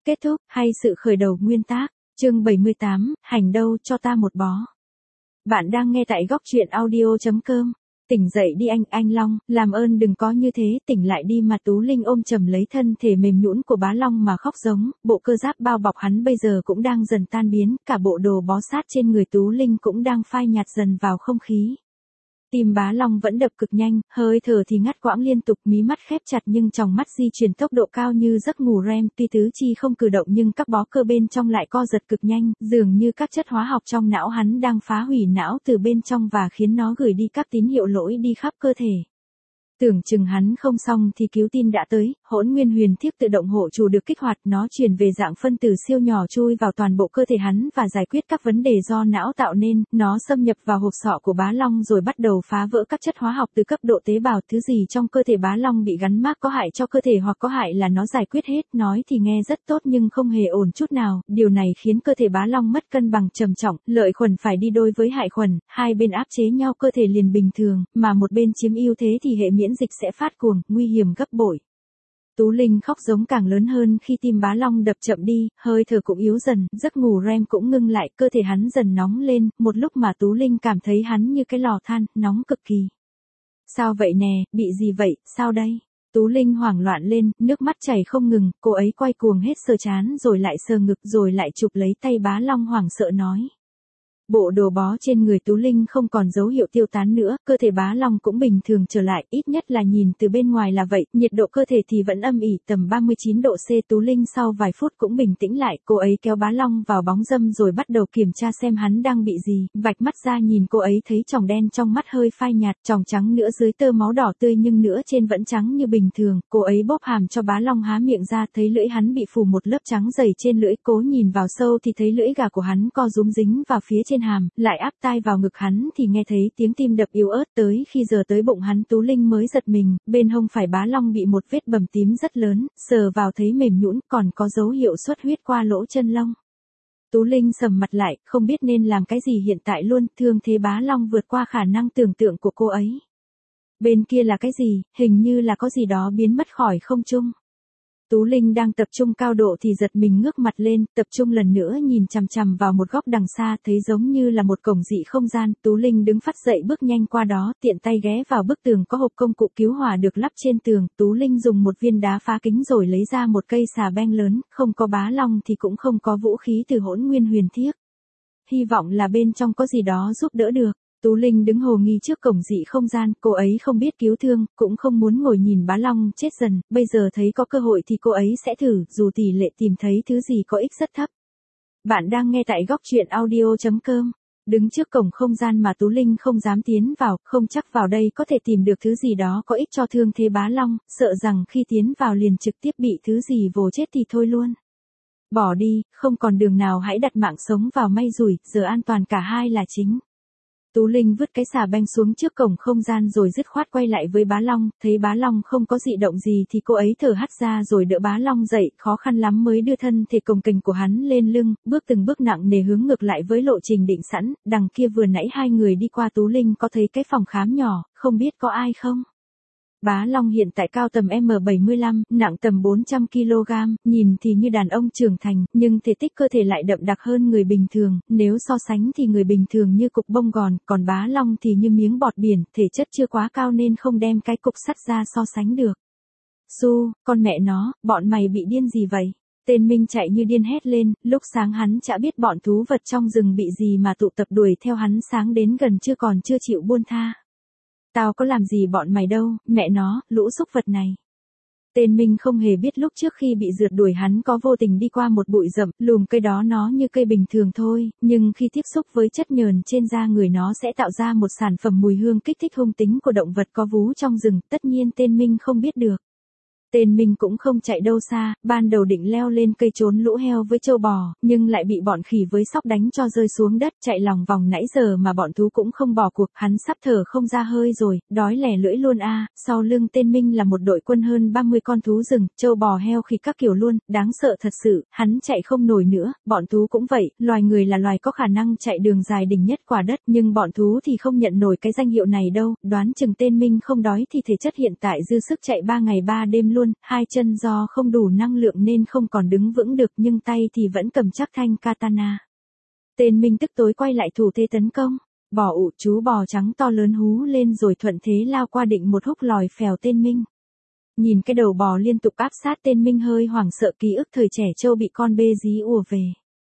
Kết thúc, hay sự khởi đầu nguyên tác, chương 78, hành đâu cho ta một bó. Bạn đang nghe tại góc truyện audio.com. Tỉnh dậy đi anh Long, làm ơn đừng có như thế, tỉnh lại đi mà. Tú Linh ôm chầm lấy thân thể mềm nhũn của bá Long mà khóc giống, bộ cơ giáp bao bọc hắn bây giờ cũng đang dần tan biến, cả bộ đồ bó sát trên người Tú Linh cũng đang phai nhạt dần vào không khí. Tim bá Long vẫn đập cực nhanh, hơi thở thì ngắt quãng liên tục, mí mắt khép chặt nhưng tròng mắt di chuyển tốc độ cao như giấc ngủ REM, tuy tứ chi không cử động nhưng các bó cơ bên trong lại co giật cực nhanh, dường như các chất hóa học trong não hắn đang phá hủy não từ bên trong và khiến nó gửi đi các tín hiệu lỗi đi khắp cơ thể. Tưởng chừng hắn không xong thì cứu tin đã tới, Hỗn Nguyên Huyền Thiếp tự động hộ chủ được kích hoạt, nó chuyển về dạng phân tử siêu nhỏ chui vào toàn bộ cơ thể hắn và giải quyết các vấn đề do não tạo nên, nó xâm nhập vào hộp sọ của bá Long rồi bắt đầu phá vỡ các chất hóa học từ cấp độ tế bào, thứ gì trong cơ thể bá Long bị gắn mác có hại cho cơ thể hoặc có hại là nó giải quyết hết, nói thì nghe rất tốt nhưng không hề ổn chút nào, điều này khiến cơ thể bá Long mất cân bằng trầm trọng, lợi khuẩn phải đi đôi với hại khuẩn, hai bên áp chế nhau cơ thể liền bình thường, mà một bên chiếm ưu thế thì hệ miễn dịch sẽ phát cuồng, nguy hiểm gấp bội. Tú Linh khóc giống càng lớn hơn khi tim bá Long đập chậm đi, hơi thở cũng yếu dần, giấc ngủ REM cũng ngưng lại, cơ thể hắn dần nóng lên, một lúc mà Tú Linh cảm thấy hắn như cái lò than, nóng cực kỳ. Sao vậy nè, bị gì vậy, sao đây? Tú Linh hoảng loạn lên, nước mắt chảy không ngừng, cô ấy quay cuồng hết sờ trán rồi lại sờ ngực rồi lại chụp lấy tay bá Long hoảng sợ nói. Bộ đồ bó trên người Tú Linh không còn dấu hiệu tiêu tán nữa, cơ thể bá Long cũng bình thường trở lại, ít nhất là nhìn từ bên ngoài là vậy, nhiệt độ cơ thể thì vẫn âm ỉ tầm 39 độ C. Tú Linh sau vài phút cũng bình tĩnh lại, cô ấy kéo bá Long vào bóng râm rồi bắt đầu kiểm tra xem hắn đang bị gì, vạch mắt ra nhìn cô ấy thấy tròng đen trong mắt hơi phai nhạt, tròng trắng nữa dưới tơ máu đỏ tươi nhưng nữa trên vẫn trắng như bình thường, cô ấy bóp hàm cho bá Long há miệng ra thấy lưỡi hắn bị phủ một lớp trắng dày trên lưỡi, cố nhìn vào sâu thì thấy lưỡi gà của hắn co rúm dính vào phía trên hàm, lại áp tai vào ngực hắn thì nghe thấy tiếng tim đập yếu ớt, tới khi giờ tới bụng hắn Tú Linh mới giật mình, bên hông phải bá Long bị một vết bầm tím rất lớn, sờ vào thấy mềm nhũn, còn có dấu hiệu xuất huyết qua lỗ chân lông. Tú Linh sầm mặt lại, không biết nên làm cái gì hiện tại luôn, thương thế bá Long vượt qua khả năng tưởng tượng của cô ấy. Bên kia là cái gì, hình như là có gì đó biến mất khỏi không trung. Tú Linh đang tập trung cao độ thì giật mình ngước mặt lên, tập trung lần nữa nhìn chằm chằm vào một góc đằng xa, thấy giống như là một cổng dị không gian, Tú Linh đứng phắt dậy bước nhanh qua đó, tiện tay ghé vào bức tường có hộp công cụ cứu hỏa được lắp trên tường, Tú Linh dùng một viên đá phá kính rồi lấy ra một cây xà beng lớn, không có bá Long thì cũng không có vũ khí từ Hỗn Nguyên Huyền Thiếp. Hy vọng là bên trong có gì đó giúp đỡ được. Tú Linh đứng hồ nghi trước cổng dị không gian, cô ấy không biết cứu thương, cũng không muốn ngồi nhìn bá Long chết dần, bây giờ thấy có cơ hội thì cô ấy sẽ thử, dù tỷ lệ tìm thấy thứ gì có ích rất thấp. Bạn đang nghe tại góc truyện audio.com. Đứng trước cổng không gian mà Tú Linh không dám tiến vào, không chắc vào đây có thể tìm được thứ gì đó có ích cho thương thế bá Long, sợ rằng khi tiến vào liền trực tiếp bị thứ gì vồ chết thì thôi luôn. Bỏ đi, không còn đường nào, hãy đặt mạng sống vào may rủi, giờ an toàn cả hai là chính. Tú Linh vứt cái xà beng xuống trước cổng không gian rồi dứt khoát quay lại với bá Long, thấy bá Long không có dị động gì thì cô ấy thở hắt ra rồi đỡ bá Long dậy, khó khăn lắm mới đưa thân thể cồng kềnh của hắn lên lưng, bước từng bước nặng nề hướng ngược lại với lộ trình định sẵn, đằng kia vừa nãy hai người đi qua Tú Linh có thấy cái phòng khám nhỏ, không biết có ai không? Bá Long hiện tại cao tầm M75, nặng tầm 400 kg, nhìn thì như đàn ông trưởng thành, nhưng thể tích cơ thể lại đậm đặc hơn người bình thường, nếu so sánh thì người bình thường như cục bông gòn, còn bá Long thì như miếng bọt biển, thể chất chưa quá cao nên không đem cái cục sắt ra so sánh được. Su, con mẹ nó, bọn mày bị điên gì vậy? Tên Minh chạy như điên hét lên, lúc sáng hắn chả biết bọn thú vật trong rừng bị gì mà tụ tập đuổi theo hắn sáng đến gần chưa còn chưa chịu buông tha. Tao có làm gì bọn mày đâu, mẹ nó, lũ súc vật này. Tên Minh không hề biết lúc trước khi bị rượt đuổi hắn có vô tình đi qua một bụi rậm, lùm cây đó nó như cây bình thường thôi, nhưng khi tiếp xúc với chất nhờn trên da người nó sẽ tạo ra một sản phẩm mùi hương kích thích hung tính của động vật có vú trong rừng, tất nhiên tên Minh không biết được. Tên Minh cũng không chạy đâu xa, ban đầu định leo lên cây trốn lũ heo với trâu bò, nhưng lại bị bọn khỉ với sóc đánh cho rơi xuống đất, chạy lòng vòng nãy giờ mà bọn thú cũng không bỏ cuộc, hắn sắp thở không ra hơi rồi, đói lẻ lưỡi luôn a. Sau lưng tên Minh là một đội quân hơn 30 con thú rừng, trâu bò heo khỉ các kiểu luôn, đáng sợ thật sự, hắn chạy không nổi nữa, bọn thú cũng vậy, loài người là loài có khả năng chạy đường dài đỉnh nhất quả đất, nhưng bọn thú thì không nhận nổi cái danh hiệu này đâu, đoán chừng tên Minh không đói thì thể chất hiện tại dư sức chạy 3 ngày 3 đêm luôn. luôn, hai chân do không đủ năng lượng nên không còn đứng vững được nhưng tay thì vẫn cầm chắc thanh katana. Tên Minh tức tối quay lại thủ thế tấn công. Bò ụ chú bò trắng to lớn hú lên rồi thuận thế lao qua định một húc lòi phèo tên Minh. Nhìn cái đầu bò liên tục áp sát tên Minh hơi hoảng sợ ký ức thời trẻ trâu bị con bê dí ùa về.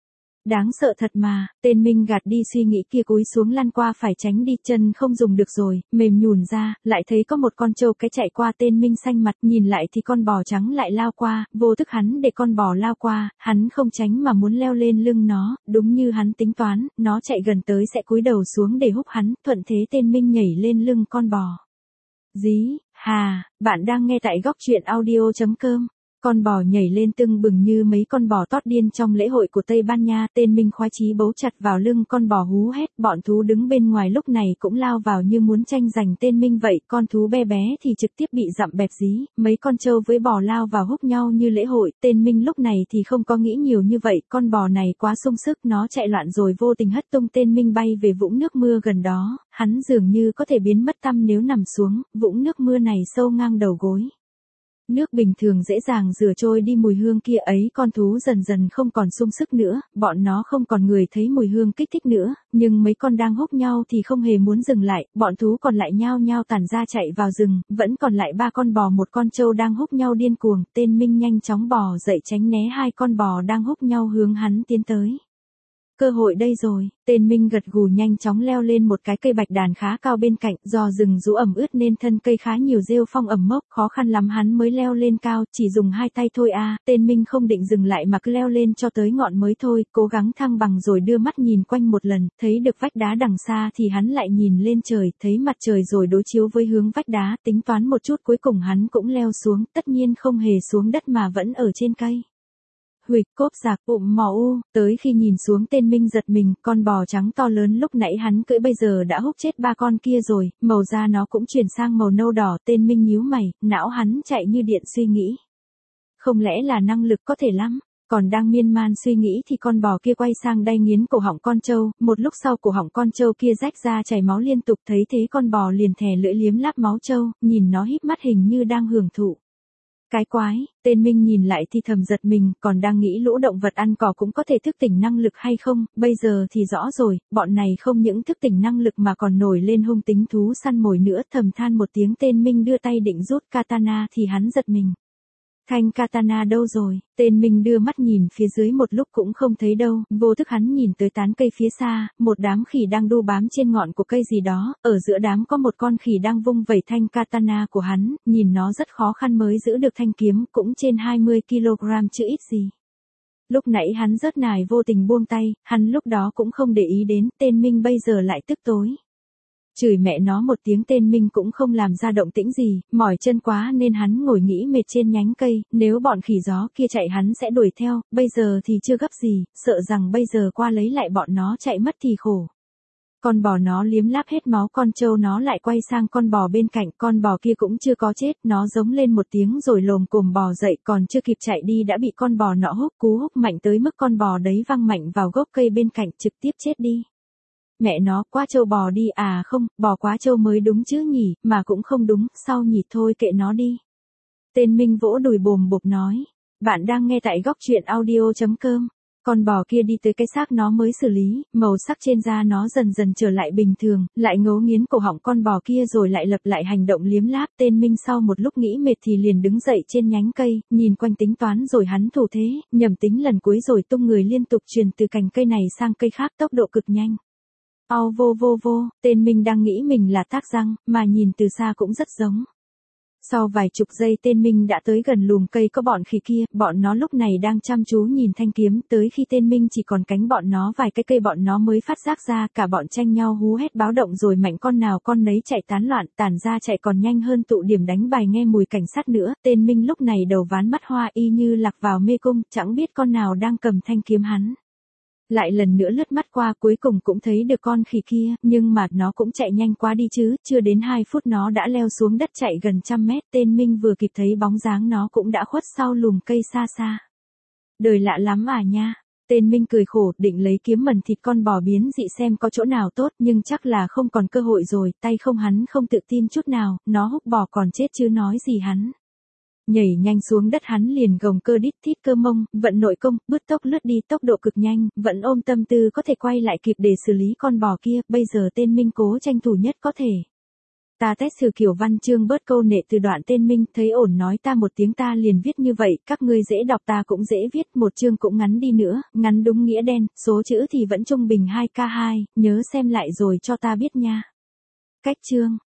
Đáng sợ thật mà, tên Minh gạt đi suy nghĩ kia cúi xuống lăn qua phải tránh đi chân không dùng được rồi, mềm nhùn ra, lại thấy có một con trâu cái chạy qua tên Minh xanh mặt nhìn lại thì con bò trắng lại lao qua, vô thức hắn để con bò lao qua, hắn không tránh mà muốn leo lên lưng nó, đúng như hắn tính toán, nó chạy gần tới sẽ cúi đầu xuống để húc hắn, thuận thế tên Minh nhảy lên lưng con bò. Dí, hà, bạn đang nghe tại góc truyện audio.com. Con bò nhảy lên tưng bừng như mấy con bò tót điên trong lễ hội của Tây Ban Nha, tên Minh khoái chí bấu chặt vào lưng con bò hú hét, bọn thú đứng bên ngoài lúc này cũng lao vào như muốn tranh giành tên Minh vậy, con thú bé bé thì trực tiếp bị dặm bẹp dí, mấy con trâu với bò lao vào húc nhau như lễ hội, tên Minh lúc này thì không có nghĩ nhiều như vậy, con bò này quá sung sức, nó chạy loạn rồi vô tình hất tung tên Minh bay về vũng nước mưa gần đó, hắn dường như có thể biến mất tăm nếu nằm xuống, vũng nước mưa này sâu ngang đầu gối. Nước bình thường dễ dàng rửa trôi đi mùi hương kia ấy, con thú dần dần không còn sung sức nữa, bọn nó không còn người thấy mùi hương kích thích nữa, nhưng mấy con đang húc nhau thì không hề muốn dừng lại, bọn thú còn lại nhao nhao tản ra chạy vào rừng, vẫn còn lại 3 con bò một con trâu đang húc nhau điên cuồng, tên Minh nhanh chóng bò dậy tránh né 2 con bò đang húc nhau hướng hắn tiến tới. Cơ hội đây rồi, tên Minh gật gù nhanh chóng leo lên một cái cây bạch đàn khá cao bên cạnh, do rừng rũ ẩm ướt nên thân cây khá nhiều rêu phong ẩm mốc, khó khăn lắm hắn mới leo lên cao, chỉ dùng 2 tay thôi à, tên Minh không định dừng lại mà cứ leo lên cho tới ngọn mới thôi, cố gắng thăng bằng rồi đưa mắt nhìn quanh một lần, thấy được vách đá đằng xa thì hắn lại nhìn lên trời, thấy mặt trời rồi đối chiếu với hướng vách đá, tính toán một chút cuối cùng hắn cũng leo xuống, tất nhiên không hề xuống đất mà vẫn ở trên cây. Huỵch cốp giạc mò u, tới khi nhìn xuống tên Minh giật mình, con bò trắng to lớn lúc nãy hắn cưỡi bây giờ đã húc chết 3 con kia rồi, màu da nó cũng chuyển sang màu nâu đỏ, tên Minh nhíu mày, não hắn chạy như điện suy nghĩ. Không lẽ là năng lực có thể lắm, còn đang miên man suy nghĩ thì con bò kia quay sang đay nghiến cổ họng con trâu, một lúc sau cổ họng con trâu kia rách ra chảy máu liên tục, thấy thế con bò liền thè lưỡi liếm láp máu trâu, nhìn nó híp mắt hình như đang hưởng thụ. Cái quái, tên Minh nhìn lại thì thầm giật mình, còn đang nghĩ lũ động vật ăn cỏ cũng có thể thức tỉnh năng lực hay không, bây giờ thì rõ rồi, bọn này không những thức tỉnh năng lực mà còn nổi lên hung tính thú săn mồi nữa, thầm than một tiếng tên Minh đưa tay định rút katana thì hắn giật mình. Thanh katana đâu rồi, tên Minh đưa mắt nhìn phía dưới một lúc cũng không thấy đâu, vô thức hắn nhìn tới tán cây phía xa, một đám khỉ đang đu bám trên ngọn của cây gì đó, ở giữa đám có một con khỉ đang vung vẩy thanh katana của hắn, nhìn nó rất khó khăn mới giữ được thanh kiếm, cũng trên 20 kg chứ ít gì. Lúc nãy hắn rớt nài vô tình buông tay, hắn lúc đó cũng không để ý đến, tên Minh bây giờ lại tức tối. Chửi mẹ nó một tiếng tên Minh cũng không làm ra động tĩnh gì, mỏi chân quá nên hắn ngồi nghĩ mệt trên nhánh cây, nếu bọn khỉ gió kia chạy hắn sẽ đuổi theo, bây giờ thì chưa gấp gì, sợ rằng bây giờ qua lấy lại bọn nó chạy mất thì khổ. Con bò nó liếm láp hết máu con trâu nó lại quay sang con bò bên cạnh, con bò kia cũng chưa có chết, nó giống lên một tiếng rồi lồm cồm bò dậy còn chưa kịp chạy đi đã bị con bò nọ húc cú húc mạnh tới mức con bò đấy văng mạnh vào gốc cây bên cạnh trực tiếp chết đi. Mẹ nó quá trâu bò đi à không, bò quá trâu mới đúng chứ nhỉ, mà cũng không đúng, sau nhỉ thôi kệ nó đi. Tên Minh vỗ đùi bồm bộp nói, bạn đang nghe tại góc truyện audio.com. Con bò kia đi tới cái xác nó mới xử lý, màu sắc trên da nó dần dần trở lại bình thường, lại ngấu nghiến cổ họng con bò kia rồi lại lập lại hành động liếm láp. Tên Minh sau một lúc nghĩ mệt thì liền đứng dậy trên nhánh cây, nhìn quanh tính toán rồi hắn thủ thế, nhầm tính lần cuối rồi tung người liên tục truyền từ cành cây này sang cây khác tốc độ cực nhanh. Ao vô vô vô, tên Minh đang nghĩ mình là Thác Răng, mà nhìn từ xa cũng rất giống. Sau vài chục giây tên Minh đã tới gần lùm cây có bọn khỉ kia, bọn nó lúc này đang chăm chú nhìn thanh kiếm, tới khi tên Minh chỉ còn cánh bọn nó vài cái cây bọn nó mới phát giác ra, cả bọn tranh nhau hú hét báo động rồi mạnh con nào con nấy chạy tán loạn, tản ra chạy còn nhanh hơn tụ điểm đánh bài nghe mùi cảnh sát nữa, tên Minh lúc này đầu ván mắt hoa y như lạc vào mê cung, chẳng biết con nào đang cầm thanh kiếm hắn. Lại lần nữa lướt mắt qua cuối cùng cũng thấy được con khỉ kia, nhưng mà nó cũng chạy nhanh quá đi chứ, chưa đến 2 phút nó đã leo xuống đất chạy gần 100 mét, tên Minh vừa kịp thấy bóng dáng nó cũng đã khuất sau lùm cây xa xa. Đời lạ lắm à nha, tên Minh cười khổ, định lấy kiếm mần thịt con bò biến dị xem có chỗ nào tốt, nhưng chắc là không còn cơ hội rồi, tay không hắn không tự tin chút nào, nó húc bò còn chết chứ nói gì hắn. Nhảy nhanh xuống đất hắn liền gồng cơ đít thít cơ mông, vận nội công, bứt tốc lướt đi tốc độ cực nhanh, vẫn ôm tâm tư có thể quay lại kịp để xử lý con bò kia, bây giờ tên Minh cố tranh thủ nhất có thể. Ta test sử kiểu văn chương bớt câu nệ từ đoạn tên Minh, thấy ổn nói ta một tiếng ta liền viết như vậy, các ngươi dễ đọc ta cũng dễ viết, một chương cũng ngắn đi nữa, ngắn đúng nghĩa đen, số chữ thì vẫn trung bình 2k2, nhớ xem lại rồi cho ta biết nha. Cách chương